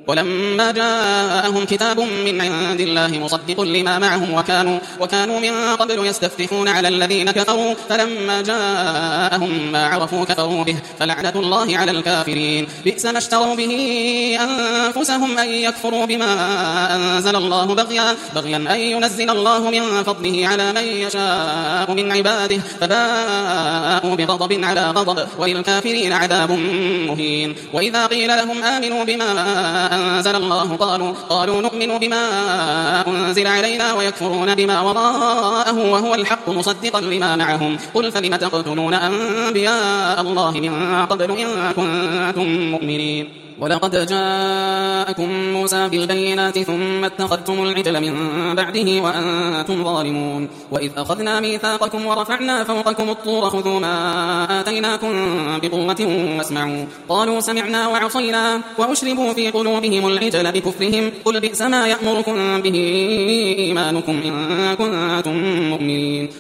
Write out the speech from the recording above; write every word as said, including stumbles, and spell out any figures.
ولما جاءهم كتاب من عند الله مصدق لما معهم وكانوا, وكانوا من قبل يستفتحون على الذين كفروا فلما جاءهم ما عرفوا كفروا به فلعنة الله على الكافرين. بئس ما اشتروا به أنفسهم أن يكفروا بما أنزل الله بغيا, بغيا أن ينزل الله من فضله على من يشاء من عباده فباءوا بغضب على غضب وللكافرين عذاب مهين. وإذا قيل لهم آمنوا بما أنزل الله قالوا, قالوا نؤمن بما أنزل علينا ويكفرون بما وراءه وهو الحق مصدقا لما معهم. قل فلم تقتلون أنبياء الله من قبل إن كنتم مؤمنين. ولقد جاءكم موسى بالبينات ثم اتخذتم العجل من بعده وأنتم ظالمون. وإذ أخذنا ميثاقكم ورفعنا فوقكم الطور خذوا ما آتيناكم بقوة واسمعوا. قالوا سمعنا وعصينا وأشربوا في قلوبهم العجل بكفرهم. قل بئس ما يأمركم به إيمانكم إن كنتم مؤمنين.